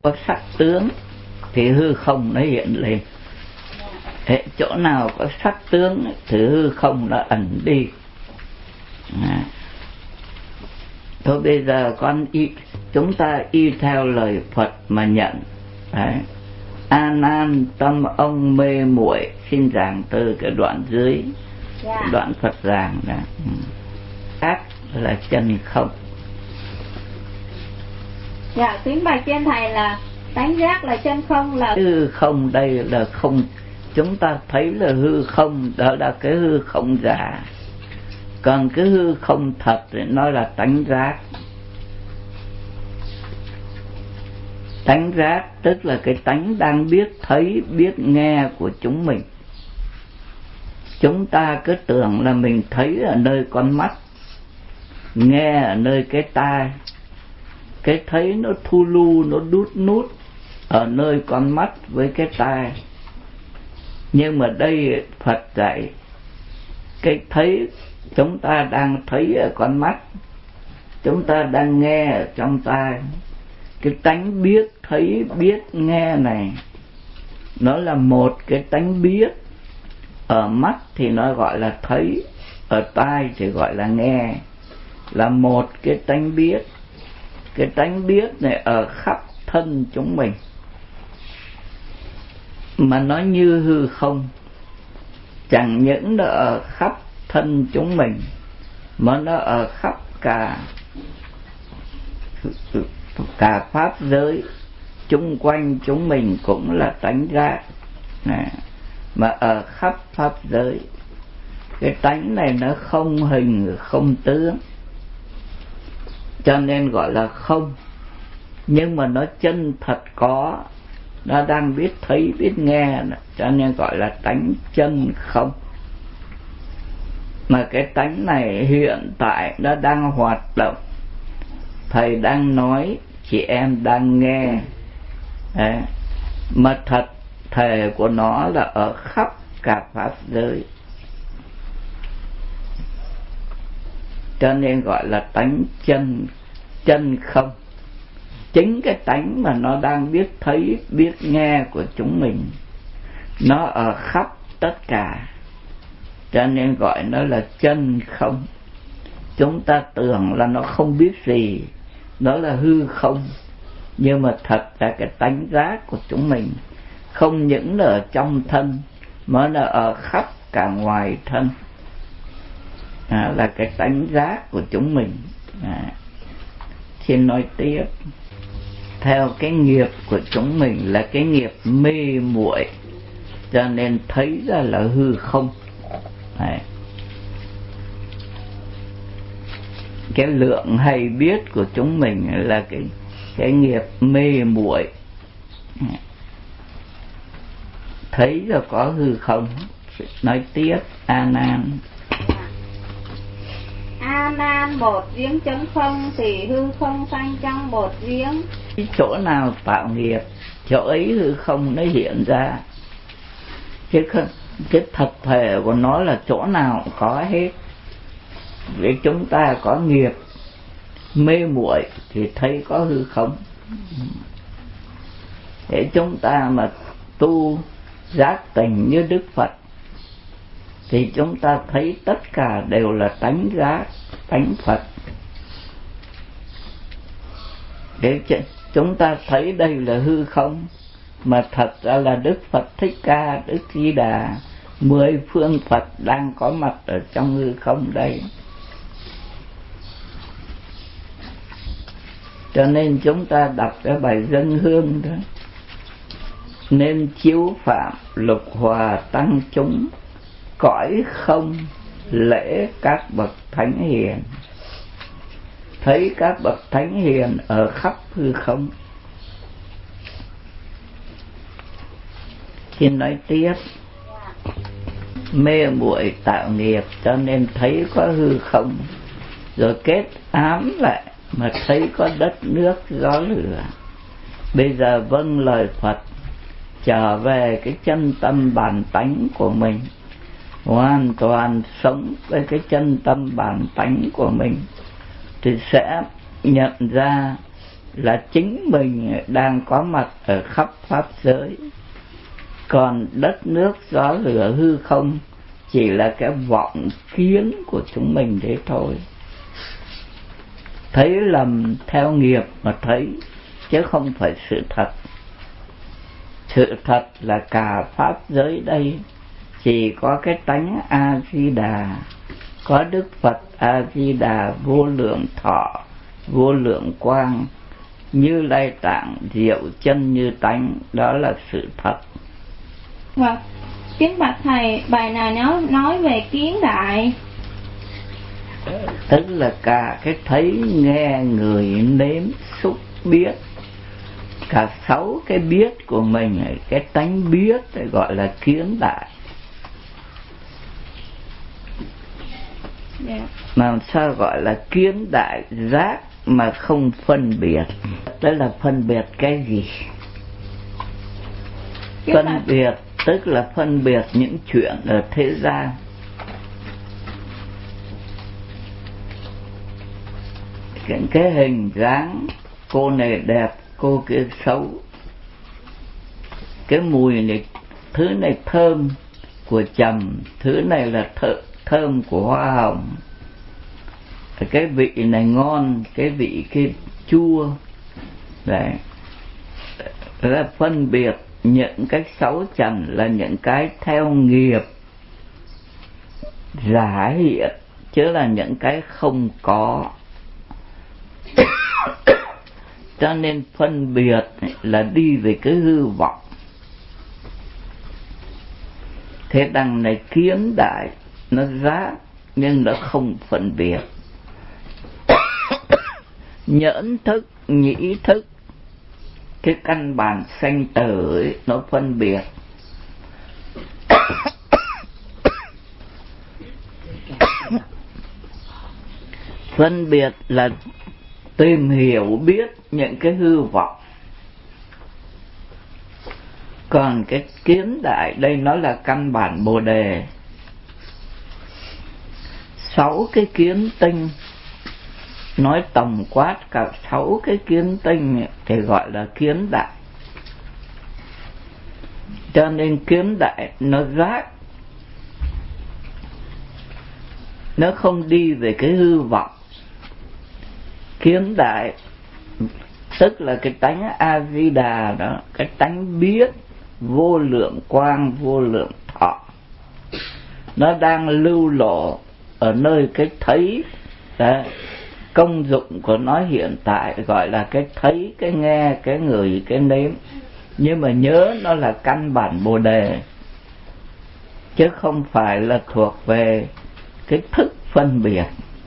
có sắc tướng thì hư không nó hiện lên. Chỗ nào có sắc tướng thì hư không nó ẩn đi. Thôi bây giờ chúng ta y theo lời Phật mà nhận. Đấy. A Nan tâm ông mê muội, xin giảng từ cái đoạn dưới. Cái đoạn Phật giảng đó. Ác là chân không. Dạ, kính bạch trên thầy là tánh giác là chân không, là hư không đây là không. Chúng ta thấy là hư không, đó là cái hư không giả. Còn cái hư không thật thì nó là tánh giác. Tánh giác tức là cái tánh đang biết thấy, biết nghe của chúng mình. Chúng ta cứ tưởng là mình thấy ở nơi con mắt, nghe ở nơi cái tai. Cái thấy nó thu lu, nó đút nút ở nơi con mắt với cái tai. Nhưng mà đây Phật dạy cái thấy, chúng ta đang thấy ở con mắt, chúng ta đang nghe ở trong tai. Cái tánh biết thấy biết nghe này nó là một cái tánh biết. Ở mắt thì nó gọi là thấy, ở tai thì gọi là nghe, là một cái tánh biết. Cái tánh biết này ở khắp thân chúng mình, mà nó như hư không. Chẳng những nó ở khắp thân chúng mình, mà nó ở khắp cả pháp giới chung quanh chúng mình cũng là tánh giác. Mà ở khắp pháp giới, cái tánh này nó không hình không tướng, cho nên gọi là không. Nhưng mà nó chân thật có, nó đang biết thấy biết nghe, cho nên gọi là tánh chân không. Mà cái tánh này hiện tại nó đang hoạt động. Thầy đang nói, chị em đang nghe. Đấy. Mà thật thể của nó là ở khắp cả pháp giới, cho nên gọi là tánh chân không. Chính cái tánh mà nó đang biết thấy biết nghe của chúng mình, nó ở khắp tất cả, cho nên gọi nó là chân không. Chúng ta tưởng là nó không biết gì, nó là hư không, nhưng mà thật là cái tánh giác của chúng mình. Không những là ở trong thân, mà nó ở khắp cả ngoài thân. Là cái tánh giác của chúng mình. Xin nói tiếp. Theo cái nghiệp của chúng mình là cái nghiệp mê muội, cho nên thấy ra là hư không. Cái lượng hay biết của chúng mình là cái nghiệp mê muội. Thấy rồi có hư không. Nói tiếp. A Nan. A Nan, một giếng trống không thì hư không sanh trong một giếng. Cái chỗ nào tạo nghiệp, chỗ ấy hư không nó hiện ra. Cái thật thể của nó là chỗ nào cũng có hết. Vì chúng ta có nghiệp mê muội thì thấy có hư không. Để chúng ta mà tu giác tỉnh như Đức Phật thì chúng ta thấy tất cả đều là tánh giác, tánh Phật. Để chúng ta thấy đây là hư không, mà thật ra là Đức Phật Thích Ca, Đức Di Đà, 10 phương Phật đang có mặt ở trong hư không đây. Cho nên chúng ta đọc cái bài dân hương đó: nên chiếu phạm lục hòa tăng chúng, cõi không lễ các bậc thánh hiền. Thấy các bậc thánh hiền ở khắp hư không. Xin nói tiếp. Mê muội tạo nghiệp, cho nên thấy có hư không, rồi kết ám lại mà thấy có đất nước gió lửa. Bây giờ vâng lời Phật, trở về cái chân tâm bản tánh của mình, hoàn toàn sống với cái chân tâm bản tánh của mình, thì sẽ nhận ra là chính mình đang có mặt ở khắp pháp giới, còn đất nước gió lửa hư không chỉ là cái vọng kiến của chúng mình thế thôi. Thấy lầm theo nghiệp mà thấy, chứ không phải sự thật. Sự thật là cả pháp giới đây chỉ có cái tánh A-di-đà, có Đức Phật A-di-đà vô lượng thọ, vô lượng quang, Như Lai Tạng diệu chân như tánh, đó là sự thật. Và kính bạch thầy, bài này nó nói về kiến đại, tức là cả cái thấy, nghe, ngửi, nếm, xúc, biết, cả 6 cái biết của mình, cái tánh biết gọi là kiến đại. Mà sao gọi là kiến đại? Giác mà không phân biệt. Đó là phân biệt cái gì? Phân biệt tức là phân biệt những chuyện ở thế gian. Cái hình dáng, cô này đẹp, cô kia xấu. Cái mùi này, thứ này thơm của trầm, thứ này là thơm của hoa hồng. Cái vị này ngon, cái vị kia chua. Đấy, là phân biệt những cái xấu trần, là những cái theo nghiệp giả hiện, chứ là những cái không có. Cho nên phân biệt là đi về cái hư vọng. Thế đằng này kiến đại, nó giác nhưng nó không phân biệt. Nhẫn thức, nhĩ thức, cái căn bản sanh tử ấy, nó phân biệt. Phân biệt là tìm hiểu biết những cái hư vọng. Còn cái kiến đại đây nó là căn bản Bồ Đề. 6 cái kiến tinh, nói tổng quát cả 6 cái kiến tinh thì gọi là kiến đại. Cho nên kiến đại nó giác, nó không đi về cái hư vọng. Kiến đại tức là cái tánh A-di-đà đó, cái tánh biết vô lượng quang, vô lượng thọ. Nó đang lưu lộ ở nơi cái thấy. Đấy, công dụng của nó hiện tại gọi là cái thấy, cái nghe, cái ngửi, cái nếm. Nhưng mà nhớ nó là căn bản Bồ Đề, chứ không phải là thuộc về cái thức phân biệt.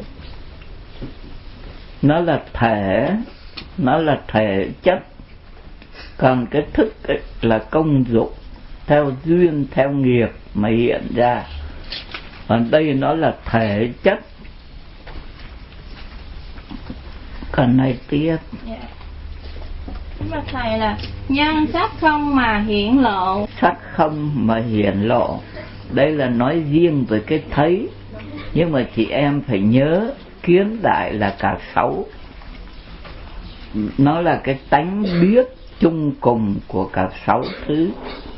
Nó là thể, nó là thể chất. Còn cái thức ấy là công dụng, theo duyên, theo nghiệp mà hiện ra. Còn đây nó là thể chất. Còn này tiếp. Mà thầy là nhân sắc không mà hiển lộ. Sắc không mà hiển lộ, đây là nói riêng về cái thấy. Nhưng mà chị em phải nhớ kiến đại là cả 6. Nó là cái tánh biết chung cùng của cả 6 thứ.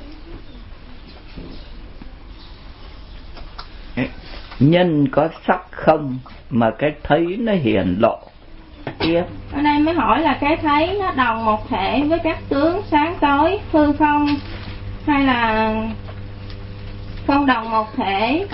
Nhân có sắc không mà cái thấy nó hiển lộ. Tiếp. Ở đây mới hỏi là cái thấy nó đồng một thể với các tướng sáng tối, hư không, hay là không đồng một thể?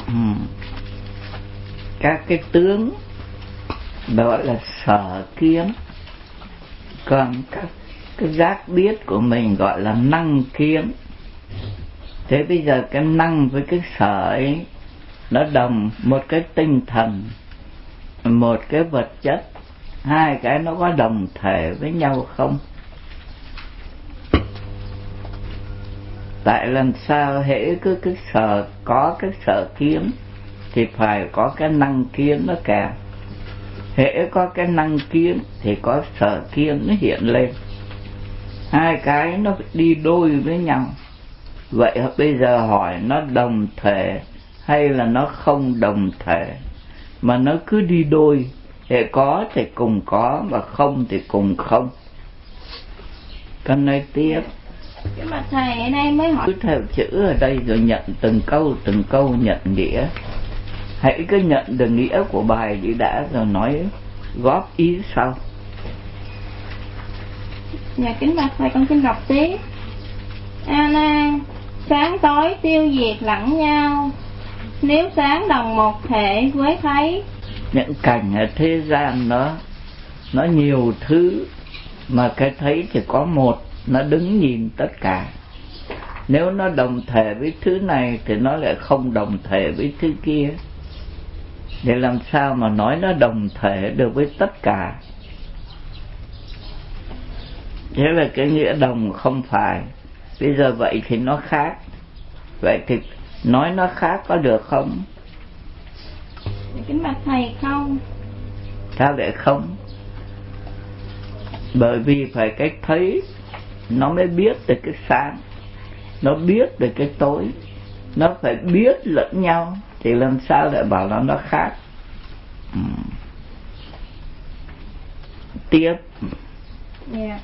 Các cái tướng đó là sở kiến. Còn các cái giác biết của mình gọi là năng kiến. Thế bây giờ cái năng với cái sở ấy nó đồng một cái tinh thần, một cái vật chất. Hai cái nó có đồng thể với nhau không? Tại làm sao hễ cứ cái sở, có cái sở kiến thì phải có cái năng kiến nó kèm. Hễ có cái năng kiến thì có sở kiến nó hiện lên. Hai cái nó đi đôi với nhau. Vậy bây giờ hỏi nó đồng thể hay là nó không đồng thể? Mà nó cứ đi đôi. Hệ có thì cùng có, và không thì cùng không. Con nói tiếp. Nhưng mà thầy ở đây mới hỏi. Cứ theo chữ ở đây rồi nhận từng câu nhận nghĩa. Hãy cứ nhận được nghĩa của bài đi đã rồi nói góp ý sau. Dạ kính bạch thầy, con xin đọc tiếp. A Nan, sáng tối tiêu diệt lẫn nhau, nếu sáng đồng một thể với thấy. Những cảnh ở thế gian nó nhiều thứ, mà cái thấy thì có một, nó đứng nhìn tất cả. Nếu nó đồng thể với thứ này thì nó lại không đồng thể với thứ kia. Để làm sao mà nói nó đồng thể được với tất cả? Thế là cái nghĩa đồng không phải. Bây giờ vậy thì nó khác. Vậy thì nói nó khác có được không? Kính bạch thầy không. Sao lại không? Bởi vì phải cái thấy nó mới biết được cái sáng, nó biết được cái tối, nó phải biết lẫn nhau thì làm sao lại bảo là nó khác. Tiếp. Yeah.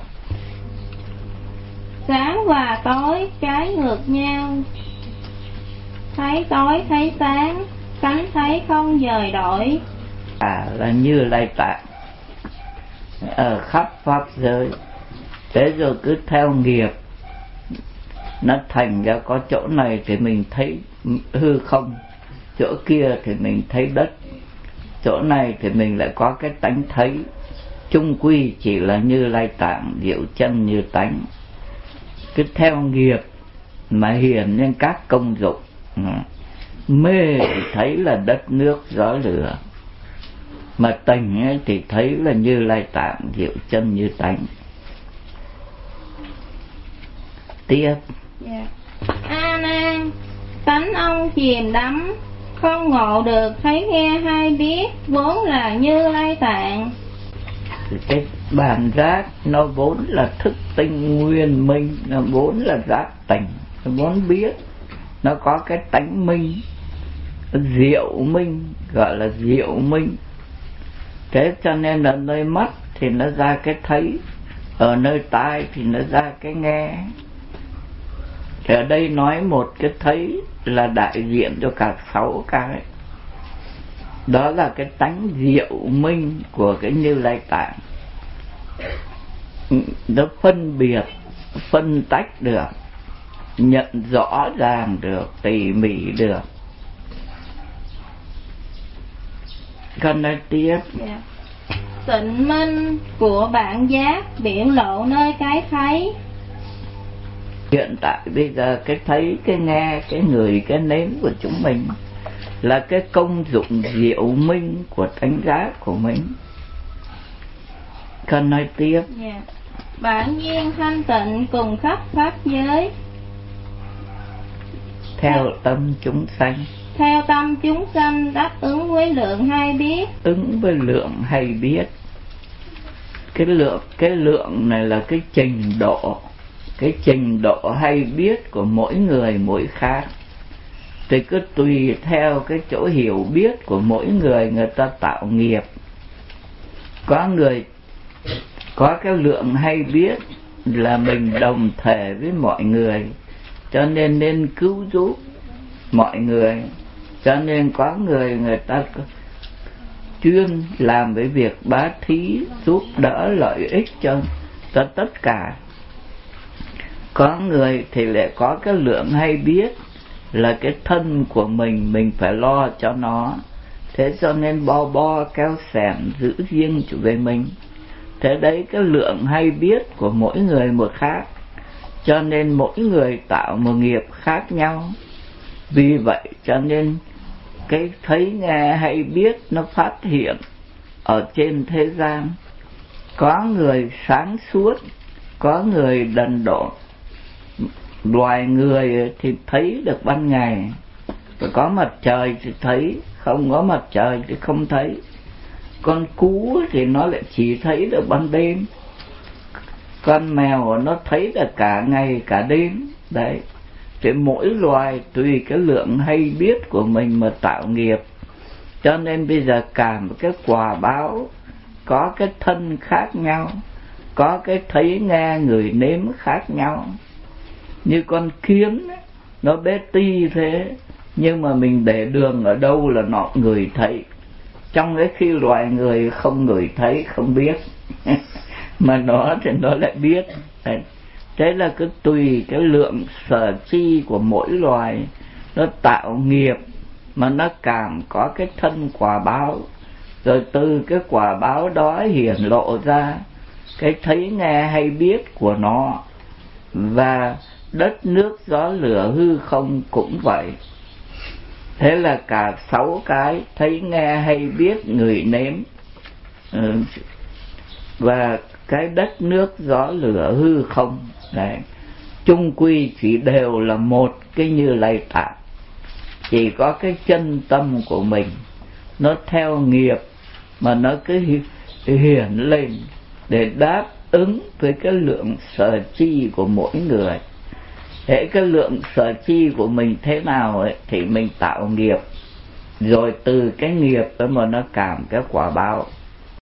Sáng và tối trái ngược nhau, thấy tối thấy sáng, tánh thấy không dời đổi. Là Như Lai Tạng ở khắp pháp giới. Thế rồi cứ theo nghiệp, nó thành ra có chỗ này thì mình thấy hư không, chỗ kia thì mình thấy đất, chỗ này thì mình lại có cái tánh thấy. Chung quy chỉ là Như Lai Tạng diệu chân như tánh. Cứ theo nghiệp mà hiển lên các công dụng. Mê thì thấy là đất nước gió lửa, mà tỉnh thì thấy là Như Lai Tạng diệu chân như tánh. Tiếp. Yeah. A Nan, tánh ông chìm đắm, không ngộ được thấy nghe hay biết, vốn là Như Lai Tạng. Cái bản giác nó vốn là thức tinh nguyên minh, nó vốn là giác tỉnh, nó vốn biết, nó có cái tánh minh, diệu minh, gọi là diệu minh. Thế cho nên là nơi mắt thì nó ra cái thấy, ở nơi tai thì nó ra cái nghe. Thì ở đây nói một cái thấy là đại diện cho cả 6 cái. Đó là cái tánh diệu minh của cái Như Lai Tạng. Nó phân biệt, phân tách được, nhận rõ ràng được, tỉ mỉ được. Con nói tiếp. Yeah. Tịnh minh của bản giác biểu lộ nơi cái thấy. Hiện tại bây giờ cái thấy, cái nghe, cái ngửi, cái nếm của chúng mình là cái công dụng diệu minh của tánh giác của mình. Con nói tiếp. Yeah. Bản nhiên thanh tịnh cùng khắp pháp giới, theo tâm chúng sanh. Theo tâm chúng sanh đáp ứng với lượng hay biết. Ứng với lượng hay biết. Cái lượng này là cái trình độ. Cái trình độ hay biết của mỗi người mỗi khác. Thì cứ tùy theo cái chỗ hiểu biết của mỗi người, người ta tạo nghiệp. Có người có cái lượng hay biết là mình đồng thể với mọi người, cho nên cứu giúp mọi người. Cho nên có người ta chuyên làm với việc bá thí, giúp đỡ lợi ích cho tất cả. Có người thì lại có cái lượng hay biết là cái thân của mình phải lo cho nó. Thế cho nên bo kéo xẻng giữ riêng về mình. Thế đấy, cái lượng hay biết của mỗi người một khác, cho nên mỗi người tạo một nghiệp khác nhau. Vì vậy cho nên cái thấy nghe hay biết nó phát hiện ở trên thế gian. Có người sáng suốt, có người đần độn. Loài người thì thấy được ban ngày, có mặt trời thì thấy, không có mặt trời thì không thấy. Con cú thì nó lại chỉ thấy được ban đêm, con mèo nó thấy được cả ngày cả đêm. Đấy, thì mỗi loài tùy cái lượng hay biết của mình mà tạo nghiệp. Cho nên bây giờ cả một cái quả báo có cái thân khác nhau, có cái thấy nghe người nếm khác nhau. Như con kiến ấy, nó bé ti thế, nhưng mà mình để đường ở đâu là nó ngửi thấy, trong cái khi loài người không ngửi thấy không biết mà nó thì nó lại biết. Thế là cứ tùy cái lượng sở chi của mỗi loài, nó tạo nghiệp mà nó càng có cái thân quả báo, rồi từ cái quả báo đó hiển lộ ra cái thấy nghe hay biết của nó. Và đất nước gió lửa hư không cũng vậy. Thế là cả 6 cái thấy nghe hay biết người nếm, và cái đất nước gió lửa hư không đấy, chung quy chỉ đều là một cái Như Lai Tạng. Chỉ có cái chân tâm của mình nó theo nghiệp mà nó cứ hiển lên để đáp ứng với cái lượng sở chi của mỗi người. Thế cái lượng sở chi của mình thế nào ấy, thì mình tạo nghiệp, rồi từ cái nghiệp đó mà nó cảm cái quả báo.